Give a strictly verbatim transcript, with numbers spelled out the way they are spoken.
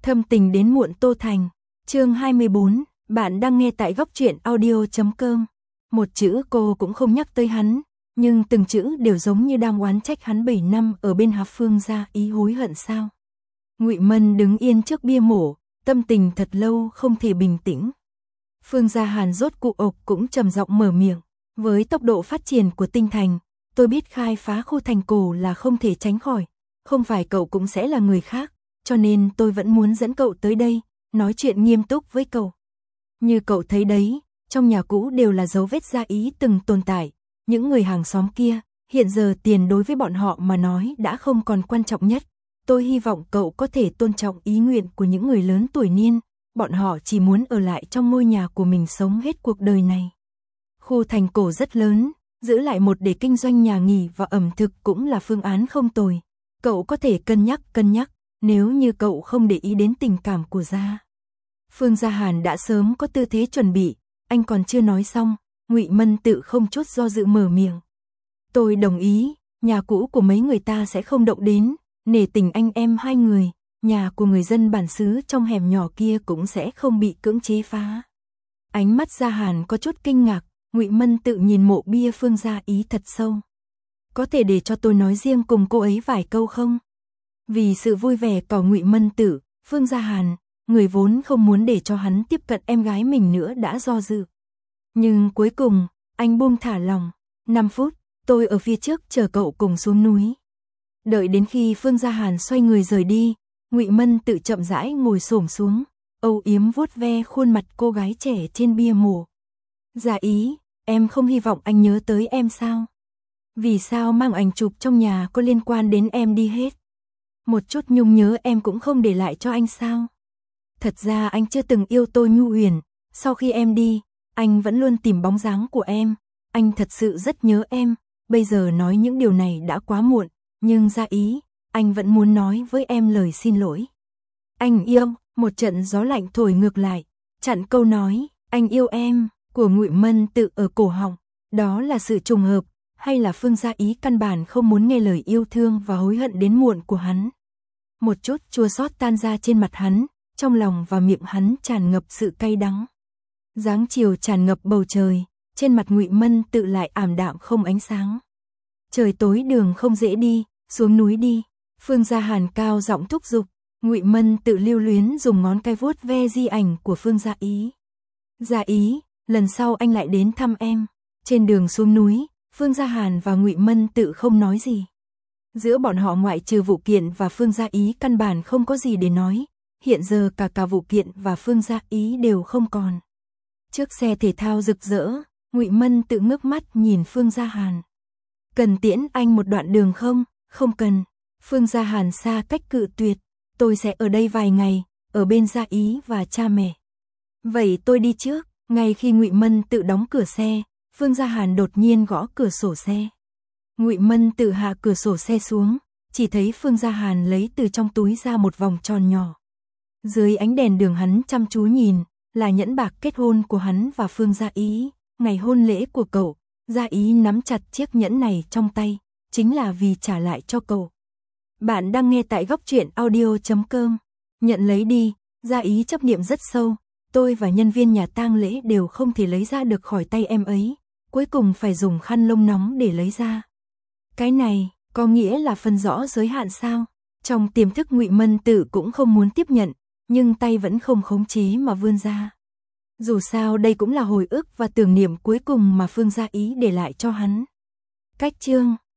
Thâm tình đến muộn Tô Thành. Chương hai mươi bốn, bạn đang nghe tại góc truyện audio chấm com. Một chữ cô cũng không nhắc tới hắn, nhưng từng chữ đều giống như đang oán trách hắn bảy năm ở bên Hà Phương gia ý hối hận sao? Ngụy Mân đứng yên trước bia mộ, tâm tình thật lâu không thể bình tĩnh. Phương Gia Hàn rốt cuộc ộc cũng trầm giọng mở miệng, với tốc độ phát triển của Tinh Thành, tôi biết khai phá khu thành cổ là không thể tránh khỏi, không phải cậu cũng sẽ là người khác, cho nên tôi vẫn muốn dẫn cậu tới đây, nói chuyện nghiêm túc với cậu. Như cậu thấy đấy, trong nhà cũ đều là dấu vết gia ý từng tồn tại, những người hàng xóm kia, hiện giờ tiền đối với bọn họ mà nói đã không còn quan trọng nhất. Tôi hy vọng cậu có thể tôn trọng ý nguyện của những người lớn tuổi niên, bọn họ chỉ muốn ở lại trong ngôi nhà của mình sống hết cuộc đời này. Khu thành cổ rất lớn, giữ lại một để kinh doanh nhà nghỉ và ẩm thực cũng là phương án không tồi. Cậu có thể cân nhắc cân nhắc, nếu như cậu không để ý đến tình cảm của gia. Phương Gia Hàn đã sớm có tư thế chuẩn bị, anh còn chưa nói xong, Ngụy Mân tự không chút do dự mở miệng. Tôi đồng ý, nhà cũ của mấy người ta sẽ không động đến, nể tình anh em hai người, nhà của người dân bản xứ trong hẻm nhỏ kia cũng sẽ không bị cưỡng chế phá. Ánh mắt Gia Hàn có chút kinh ngạc, Ngụy Mân tự nhìn mộ bia Phương Gia ý thật sâu. Có thể để cho tôi nói riêng cùng cô ấy vài câu không? Vì sự vui vẻ của Ngụy Mân Tử, Phương Gia Hàn, người vốn không muốn để cho hắn tiếp cận em gái mình nữa đã do dự. Nhưng cuối cùng, anh buông thả lòng, năm phút, tôi ở phía trước chờ cậu cùng xuống núi. Đợi đến khi Phương Gia Hàn xoay người rời đi, Ngụy Mân Tự chậm rãi ngồi xổm xuống, âu yếm vuốt ve khuôn mặt cô gái trẻ trên bia mộ. Dạ ý, em không hy vọng anh nhớ tới em sao? Vì sao mang ảnh chụp trong nhà có liên quan đến em đi hết? Một chút nhung nhớ em cũng không để lại cho anh sao? Thật ra anh chưa từng yêu tôi nhu huyền, sau khi em đi, anh vẫn luôn tìm bóng dáng của em, anh thật sự rất nhớ em, bây giờ nói những điều này đã quá muộn, nhưng Gia ý, anh vẫn muốn nói với em lời xin lỗi. Anh yêu, một trận gió lạnh thổi ngược lại, chặn câu nói, anh yêu em, của Ngụy Mân Tự ở cổ họng, đó là sự trùng hợp, hay là Phương Gia ý căn bản không muốn nghe lời yêu thương và hối hận đến muộn của hắn. Một chút chua xót tan ra trên mặt hắn, trong lòng và miệng hắn tràn ngập sự cay đắng. Dáng chiều tràn ngập bầu trời, trên mặt Ngụy Mân Tự lại ảm đạm không ánh sáng. Trời tối đường không dễ đi, xuống núi đi. Phương Gia Hàn cao giọng thúc giục, Ngụy Mân Tự lưu luyến dùng ngón cái vuốt ve di ảnh của Phương Gia ý. Gia ý, lần sau anh lại đến thăm em. Trên đường xuống núi, Phương Gia Hàn và Ngụy Mân Tự không nói gì. Giữa bọn họ ngoại trừ Vụ Kiện và Phương Gia ý căn bản không có gì để nói. Hiện giờ cả cả Vụ Kiện và Phương Gia ý đều không còn. Trước xe thể thao rực rỡ, Ngụy Mân Tự ngước mắt nhìn Phương Gia Hàn. Cần tiễn anh một đoạn đường không? Không cần. Phương Gia Hàn xa cách cự tuyệt. Tôi sẽ ở đây vài ngày, ở bên Gia ý và cha mẹ. Vậy tôi đi trước. Ngay khi Ngụy Mân Tự đóng cửa xe, Phương Gia Hàn đột nhiên gõ cửa sổ xe. Ngụy Mân Tự hạ cửa sổ xe xuống, chỉ thấy Phương Gia Hàn lấy từ trong túi ra một vòng tròn nhỏ. Dưới ánh đèn đường hắn chăm chú nhìn, là nhẫn bạc kết hôn của hắn và Phương Gia ý, ngày hôn lễ của cậu. Gia ý nắm chặt chiếc nhẫn này trong tay, chính là vì trả lại cho cậu. Bạn đang nghe tại góc truyện audio chấm com. Nhận lấy đi, Gia ý chấp niệm rất sâu, tôi và nhân viên nhà tang lễ đều không thể lấy ra được khỏi tay em ấy, cuối cùng phải dùng khăn lông nóng để lấy ra. Cái này, có nghĩa là phân rõ giới hạn sao? Trong tiềm thức Ngụy Mân Tự cũng không muốn tiếp nhận, nhưng tay vẫn không khống chế mà vươn ra. Dù sao đây cũng là hồi ức và tưởng niệm cuối cùng mà Phương Gia ý để lại cho hắn. Cách chương